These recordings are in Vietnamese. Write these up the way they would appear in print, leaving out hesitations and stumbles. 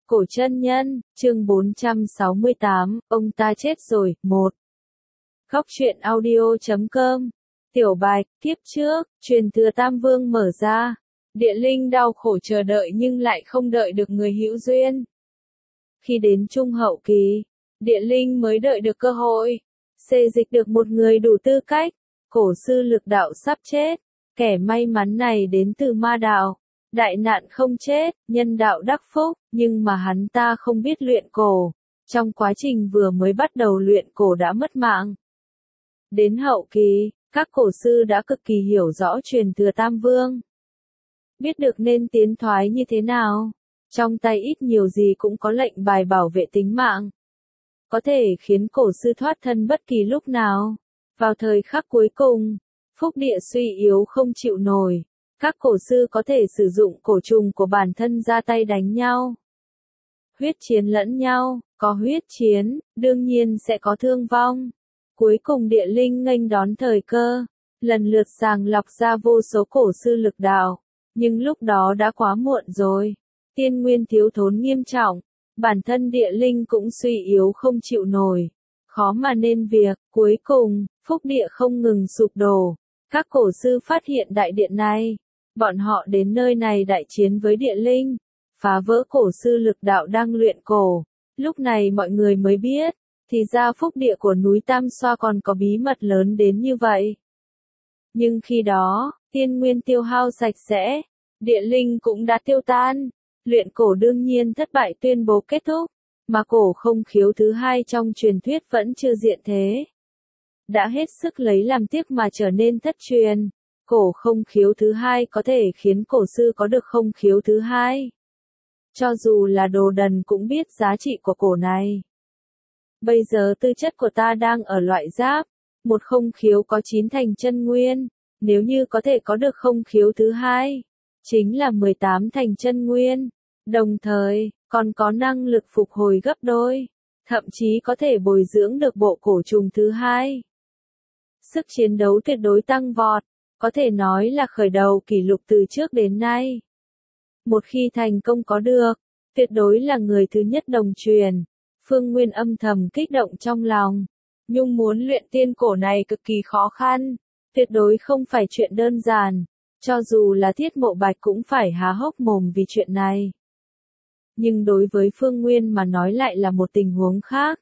Cổ chân nhân, chương 468, ông ta chết rồi, 1. Góc truyện audio.com. Tiểu Bạch, kiếp trước, truyền thừa Tam Vương mở ra. Địa Linh đau khổ chờ đợi nhưng lại không đợi được người hữu duyên. Khi đến trung hậu kỳ, Địa Linh mới đợi được cơ hội. Xê dịch được một người đủ tư cách. Cổ sư Lực Đạo sắp chết. Kẻ may mắn này đến từ ma đạo. Đại nạn không chết, nhân đạo đắc phúc, nhưng mà hắn ta không biết luyện cổ. Trong quá trình vừa mới bắt đầu luyện cổ đã mất mạng. Đến hậu kỳ, các cổ sư đã cực kỳ hiểu rõ truyền thừa Tam Vương. Biết được nên tiến thoái như thế nào. Trong tay ít nhiều gì cũng có lệnh bài bảo vệ tính mạng. Có thể khiến cổ sư thoát thân bất kỳ lúc nào. Vào thời khắc cuối cùng, phúc địa suy yếu không chịu nổi. Các cổ sư có thể sử dụng cổ trùng của bản thân ra tay đánh nhau. Huyết chiến lẫn nhau, có huyết chiến, đương nhiên sẽ có thương vong. Cuối cùng Địa Linh nghênh đón thời cơ, lần lượt sàng lọc ra vô số cổ sư lực đạo. Nhưng lúc đó đã quá muộn rồi. Tiên nguyên thiếu thốn nghiêm trọng, bản thân Địa Linh cũng suy yếu không chịu nổi. Khó mà nên việc, cuối cùng, phúc địa không ngừng sụp đổ. Các cổ sư phát hiện đại điện này. Bọn họ đến nơi này đại chiến với Địa Linh, phá vỡ cổ sư Lực Đạo đang luyện cổ. Lúc này mọi người mới biết, thì ra phúc địa của núi Tam Xoa còn có bí mật lớn đến như vậy. Nhưng khi đó, tiên nguyên tiêu hao sạch sẽ, Địa Linh cũng đã tiêu tan. Luyện cổ đương nhiên thất bại tuyên bố kết thúc, mà cổ không khiếu thứ hai trong truyền thuyết vẫn chưa diện thế. Đã hết sức lấy làm tiếc mà trở nên thất truyền. Cổ không khiếu thứ hai có thể khiến cổ sư có được không khiếu thứ hai. Cho dù là đồ đần cũng biết giá trị của cổ này. Bây giờ tư chất của ta đang ở loại giáp. Một không khiếu có 9 thành chân nguyên. Nếu như có thể có được không khiếu thứ hai, chính là 18 thành chân nguyên. Đồng thời, còn có năng lực phục hồi gấp đôi. Thậm chí có thể bồi dưỡng được bộ cổ trùng thứ hai. Sức chiến đấu tuyệt đối tăng vọt. Có thể nói là khởi đầu kỷ lục từ trước đến nay. Một khi thành công có được, tuyệt đối là người thứ nhất đồng truyền. Phương Nguyên âm thầm kích động trong lòng. Nhung muốn luyện tiên cổ này cực kỳ khó khăn. Tuyệt đối không phải chuyện đơn giản. Cho dù là Thiết Mộ Bạch cũng phải há hốc mồm vì chuyện này. Nhưng đối với Phương Nguyên mà nói lại là một tình huống khác.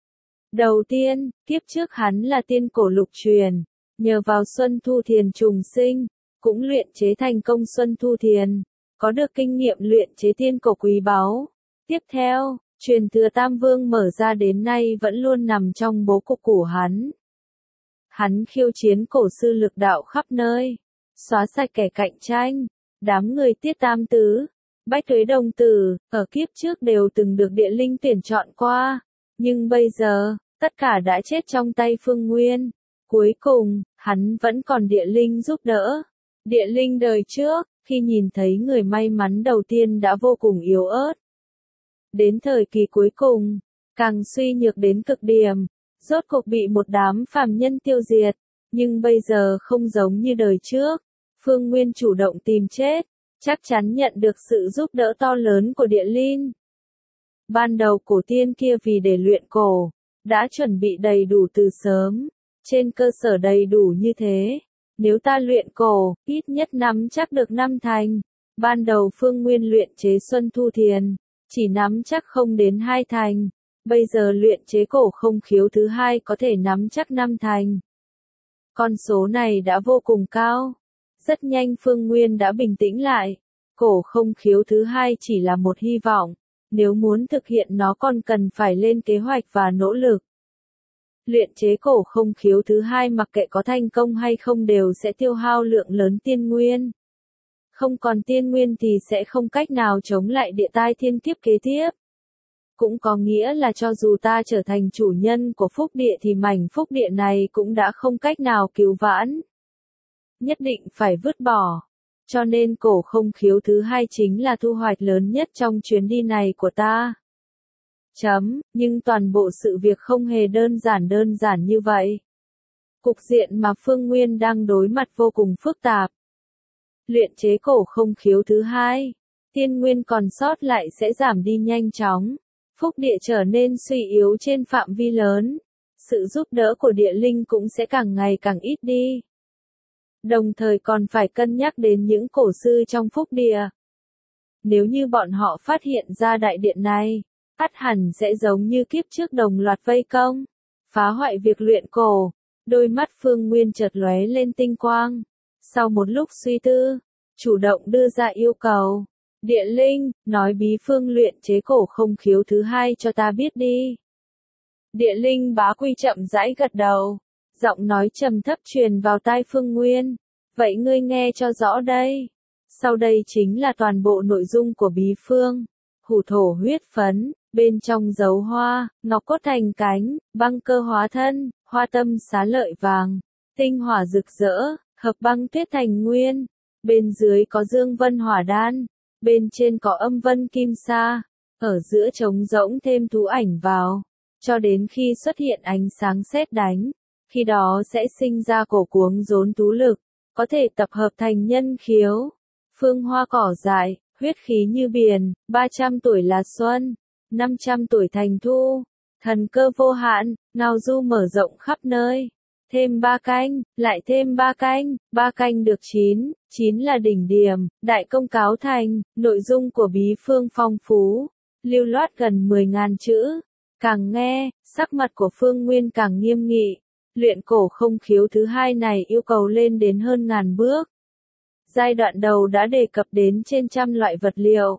Đầu tiên, kiếp trước hắn là tiên cổ lục truyền. Nhờ vào Xuân Thu Thiền trùng sinh, cũng luyện chế thành công Xuân Thu Thiền, có được kinh nghiệm luyện chế tiên cổ quý báu. Tiếp theo, truyền thừa Tam Vương mở ra đến nay vẫn luôn nằm trong bố cục của hắn. Hắn khiêu chiến cổ sư Lực Đạo khắp nơi, xóa sạch kẻ cạnh tranh, đám người Tiết Tam Tứ, Bách Tuế Đồng Tử, ở kiếp trước đều từng được Địa Linh tuyển chọn qua, nhưng bây giờ, tất cả đã chết trong tay Phương Nguyên. Cuối cùng, hắn vẫn còn Địa Linh giúp đỡ. Địa Linh đời trước, khi nhìn thấy người may mắn đầu tiên đã vô cùng yếu ớt. Đến thời kỳ cuối cùng, càng suy nhược đến cực điểm, rốt cuộc bị một đám phàm nhân tiêu diệt. Nhưng bây giờ không giống như đời trước, Phương Nguyên chủ động tìm chết, chắc chắn nhận được sự giúp đỡ to lớn của Địa Linh. Ban đầu cổ tiên kia vì để luyện cổ, đã chuẩn bị đầy đủ từ sớm. Trên cơ sở đầy đủ như thế, nếu ta luyện cổ, ít nhất nắm chắc được 5 thành. Ban đầu Phương Nguyên luyện chế Xuân Thu Thiền, chỉ nắm chắc không đến 2 thành. Bây giờ luyện chế cổ không khiếu thứ hai có thể nắm chắc 5 thành. Con số này đã vô cùng cao. Rất nhanh Phương Nguyên đã bình tĩnh lại. Cổ không khiếu thứ hai chỉ là một hy vọng. Nếu muốn thực hiện nó còn cần phải lên kế hoạch và nỗ lực. Luyện chế cổ không khiếu thứ hai mặc kệ có thành công hay không đều sẽ tiêu hao lượng lớn tiên nguyên. Không còn tiên nguyên thì sẽ không cách nào chống lại địa tai thiên kiếp kế tiếp. Cũng có nghĩa là cho dù ta trở thành chủ nhân của phúc địa thì mảnh phúc địa này cũng đã không cách nào cứu vãn. Nhất định phải vứt bỏ. Cho nên cổ không khiếu thứ hai chính là thu hoạch lớn nhất trong chuyến đi này của ta. Nhưng toàn bộ sự việc không hề đơn giản như vậy. Cục diện mà Phương Nguyên đang đối mặt vô cùng phức tạp. Luyện chế cổ không khiếu thứ hai, tiên nguyên còn sót lại sẽ giảm đi nhanh chóng. Phúc địa trở nên suy yếu trên phạm vi lớn. Sự giúp đỡ của địa linh cũng sẽ càng ngày càng ít đi. Đồng thời còn phải cân nhắc đến những cổ sư trong phúc địa. Nếu như bọn họ phát hiện ra đại điện này, ắt hẳn sẽ giống như kiếp trước đồng loạt vây công, phá hoại việc luyện cổ. Đôi mắt Phương Nguyên chợt lóe lên tinh quang. Sau một lúc suy tư, chủ động đưa ra yêu cầu. Địa linh, nói bí phương luyện chế cổ không khiếu thứ hai cho ta biết đi. Địa linh bá quy chậm rãi gật đầu. Giọng nói trầm thấp truyền vào tai Phương Nguyên. Vậy ngươi nghe cho rõ đây. Sau đây chính là toàn bộ nội dung của bí phương. Hủ thổ huyết phấn, bên trong dấu hoa, ngọc cốt thành cánh, băng cơ hóa thân, hoa tâm xá lợi vàng, tinh hỏa rực rỡ, hợp băng tuyết thành nguyên. Bên dưới có dương vân hỏa đan, bên trên có âm vân kim sa, ở giữa trống rỗng thêm thú ảnh vào, cho đến khi xuất hiện ánh sáng sét đánh, khi đó sẽ sinh ra cổ cuống rốn tú lực, có thể tập hợp thành nhân khiếu. Phương hoa cỏ dại, huyết khí như biển, 300 tuổi là xuân, 500 tuổi thành thu, thần cơ vô hạn, ngao du mở rộng khắp nơi. Thêm 3 canh, lại thêm 3 canh, 3 canh được 9, 9 là đỉnh điểm, đại công cáo thành, nội dung của bí phương phong phú, lưu loát gần 10.000 chữ. Càng nghe, sắc mặt của Phương Nguyên càng nghiêm nghị, luyện cổ không khiếu thứ hai này yêu cầu lên đến hơn 1000 bước. Giai đoạn đầu đã đề cập đến trên trăm loại vật liệu.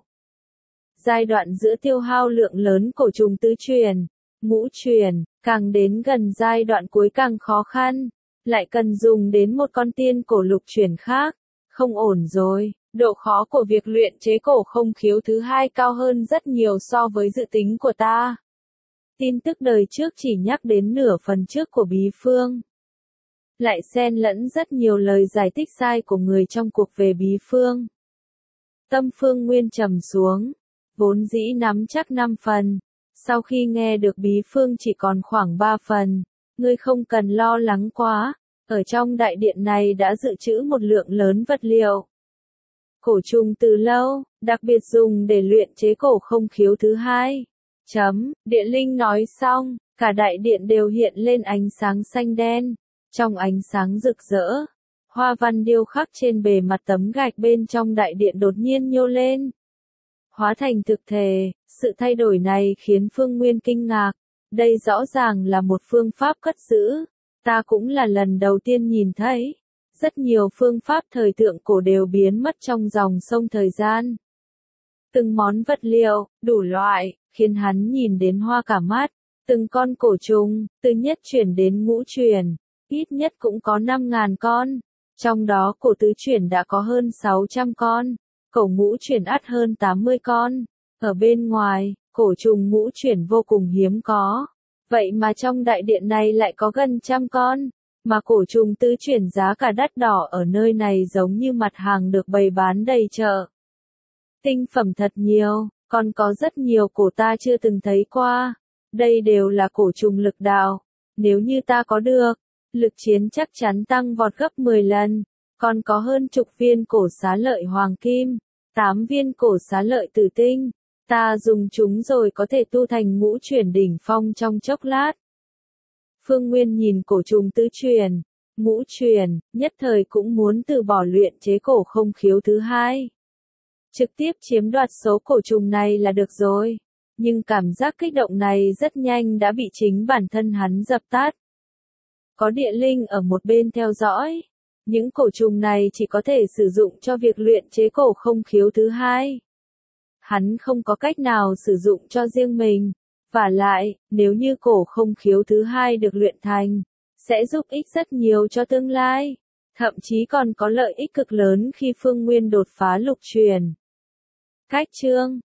Giai đoạn giữa tiêu hao lượng lớn cổ trùng tứ truyền, ngũ truyền, càng đến gần giai đoạn cuối càng khó khăn, lại cần dùng đến một con tiên cổ lục truyền khác, không ổn rồi. Độ khó của việc luyện chế cổ không khiếu thứ hai cao hơn rất nhiều so với dự tính của ta. Tin tức đời trước chỉ nhắc đến nửa phần trước của bí phương, lại xen lẫn rất nhiều lời giải thích sai của người trong cuộc về bí phương. Tâm Phương Nguyên trầm xuống, vốn dĩ nắm chắc 5 phần, sau khi nghe được bí phương chỉ còn khoảng 3 phần, ngươi không cần lo lắng quá, ở trong đại điện này đã dự trữ một lượng lớn vật liệu. Cổ trùng từ lâu, đặc biệt dùng để luyện chế cổ không khiếu thứ hai. Địa linh nói xong, cả đại điện đều hiện lên ánh sáng xanh đen. Trong ánh sáng rực rỡ, hoa văn điêu khắc trên bề mặt tấm gạch bên trong đại điện đột nhiên nhô lên, hóa thành thực thể. Sự thay đổi này khiến Phương Nguyên kinh ngạc. Đây rõ ràng là một phương pháp cất giữ. Ta cũng là lần đầu tiên nhìn thấy. Rất nhiều phương pháp thời thượng cổ đều biến mất trong dòng sông thời gian. Từng món vật liệu, đủ loại, khiến hắn nhìn đến hoa cả mắt. Từng con cổ trùng, từ nhất truyền đến ngũ truyền, ít nhất cũng có 5.000 con. Trong đó cổ tứ truyền đã có hơn 600 con, cổ ngũ truyền ắt hơn 80 con. Ở bên ngoài, cổ trùng ngũ truyền vô cùng hiếm có. Vậy mà trong đại điện này lại có gần 100 con. Mà cổ trùng tứ truyền giá cả đắt đỏ ở nơi này giống như mặt hàng được bày bán đầy chợ. Tinh phẩm thật nhiều, còn có rất nhiều cổ ta chưa từng thấy qua. Đây đều là cổ trùng lực đạo. Nếu như ta có được, lực chiến chắc chắn tăng vọt gấp 10 lần. Còn có hơn chục viên cổ xá lợi hoàng kim, 8 viên cổ xá lợi tử tinh. Ta dùng chúng rồi có thể tu thành ngũ truyền đỉnh phong trong chốc lát. Phương Nguyên nhìn cổ trùng tứ truyền, ngũ truyền, nhất thời cũng muốn từ bỏ luyện chế cổ không khiếu thứ hai. Trực tiếp chiếm đoạt số cổ trùng này là được rồi. Nhưng cảm giác kích động này rất nhanh đã bị chính bản thân hắn dập tắt. Có địa linh ở một bên theo dõi. Những cổ trùng này chỉ có thể sử dụng cho việc luyện chế cổ không khiếu thứ hai. Hắn không có cách nào sử dụng cho riêng mình. Vả lại, nếu như cổ không khiếu thứ hai được luyện thành, sẽ giúp ích rất nhiều cho tương lai. Thậm chí còn có lợi ích cực lớn khi Phương Nguyên đột phá lục truyền. Cách chương